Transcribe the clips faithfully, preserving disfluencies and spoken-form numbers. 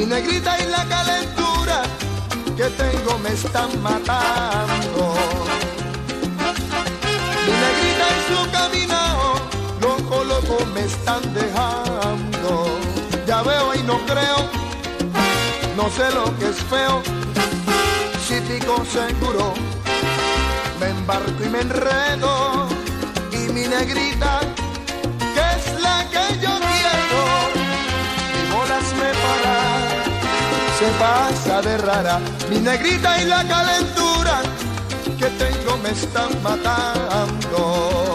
Mi negrita y la calentura que tengo me están matando. Mi negrita y su caminado, loco, loco me están dejando. Ya veo y no creo, no sé lo que es feo. Si pico seguro, me embarco y me enredo. Y mi negrita, que es la que yo quiero, mi bolas me para, se pasa de rara. Mi negrita y la calentura que tengo me están matando.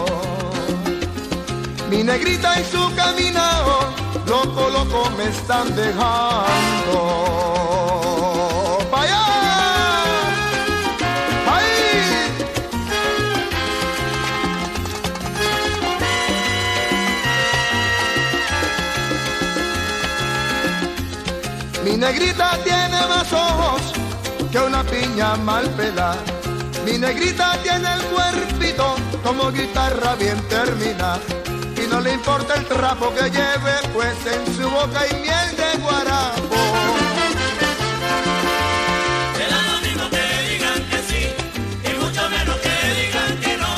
Mi negrita y su caminado, loco, loco me están dejando. ¡Vaya! ¡Ahí! Mi negrita tiene más ojos que una piña mal pelada. Mi negrita tiene el cuerpito como guitarra bien terminada. Y no le importa el trapo que lleve, pues en su boca hay miel de guarapo. Te da lo mismo que le digan que sí, y mucho menos que le digan que no.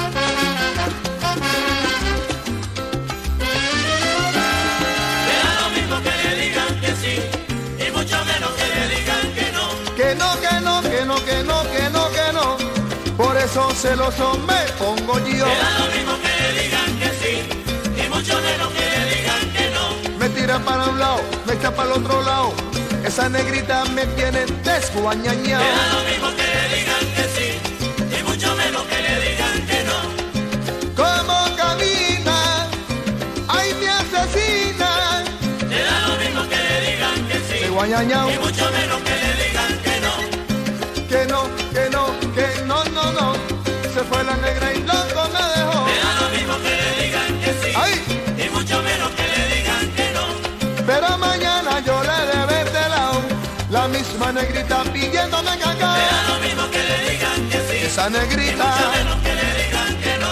Te da lo mismo que le digan que sí, y mucho menos que le digan que no. Que no, que no, que no, que no, que no, que no. Por eso celoso me pongo yo. Te da lo mismo que le digan que sí, y mucho menos que le digan que no. Me tira para un lado, me echa para el otro lado. Esa negrita me tiene desguañañado. Te da lo mismo que le digan que sí, y mucho menos que le digan que no. Como camina, ay me asesina. Te da lo mismo que le digan que sí, Desguañañao. y mucho menos que le digan que no. Que no, que no, que no, no, no. Se fue la negra y loco me dejó. Te da lo mismo que le digan que sí, Ay. y mucho menos que le digan que no. Pero mañana yo le de ver de lado la misma negrita pidiéndome cacao. Te da lo mismo que le digan que sí, Esa y mucho negrita menos que le digan que no.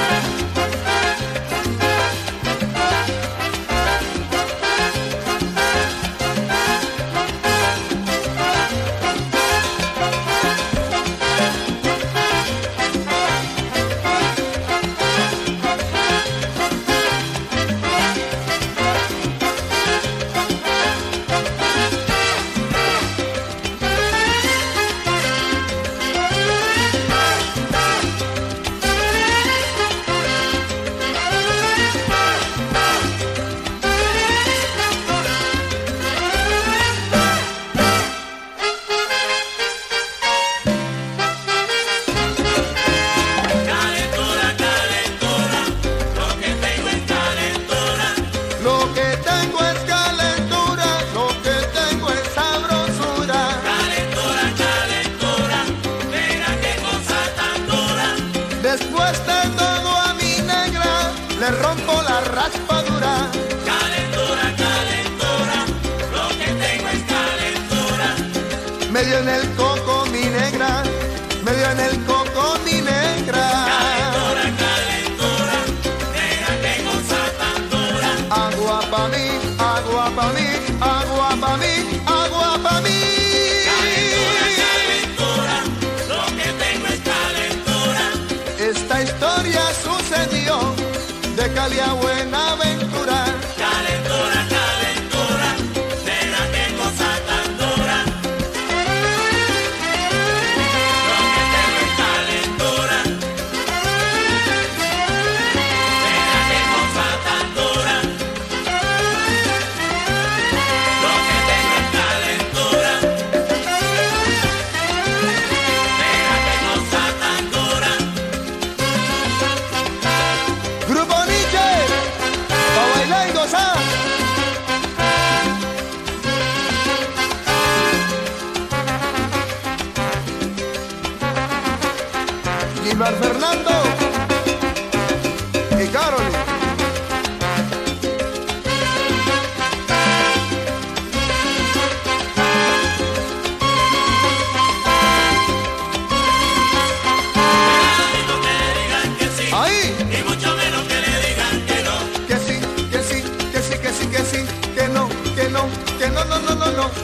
Calentura, calentura, lo que tengo es calentura. lo que tengo es calentura, lo que tengo es sabrosura. Calentura, calentura, mira qué cosa tan dura. Después de todo a mi negra le rompo la raspadura. Calentura, calentura, lo que tengo es calentura. Me dio en el coco mi negra, me dio en el coco mi negra. Calentura, calentura, mira qué cosa tan dura. Agua pa' mí, agua pa' mí, agua pa' mí, agua pa' mí. Calentura, calentura, lo que tengo es calentura. Esta historia sucedió de Cali a Buenaventura. Calentura, calentura, mira qué cosa tan dura. Lo que tengo es calentura. Mira qué cosa tan dura. Lo que tengo es calentura. Mira qué cosa tan dura. Grupo Nietzsche, pa' bailar y gozar. Gilmar Fernando y Carolyn. Ahí, Y mucho menos que le digan que no. que sí, que sí, que sí, que sí, que sí, que no, que no, que no, no, no, no, no.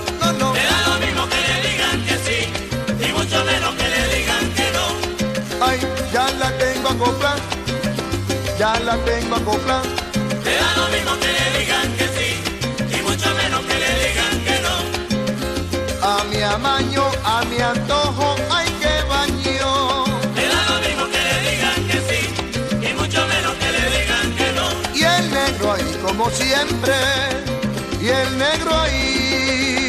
Ay, ya la tengo acoplada, ya la tengo acoplada. Te da lo mismo que le digan que sí, y mucho menos que le digan que no. A mi amaño, a mi antojo, ay que baño. Te da lo mismo que le digan que sí, y mucho menos que le digan que no. Y el negro ahí como siempre, y el negro ahí.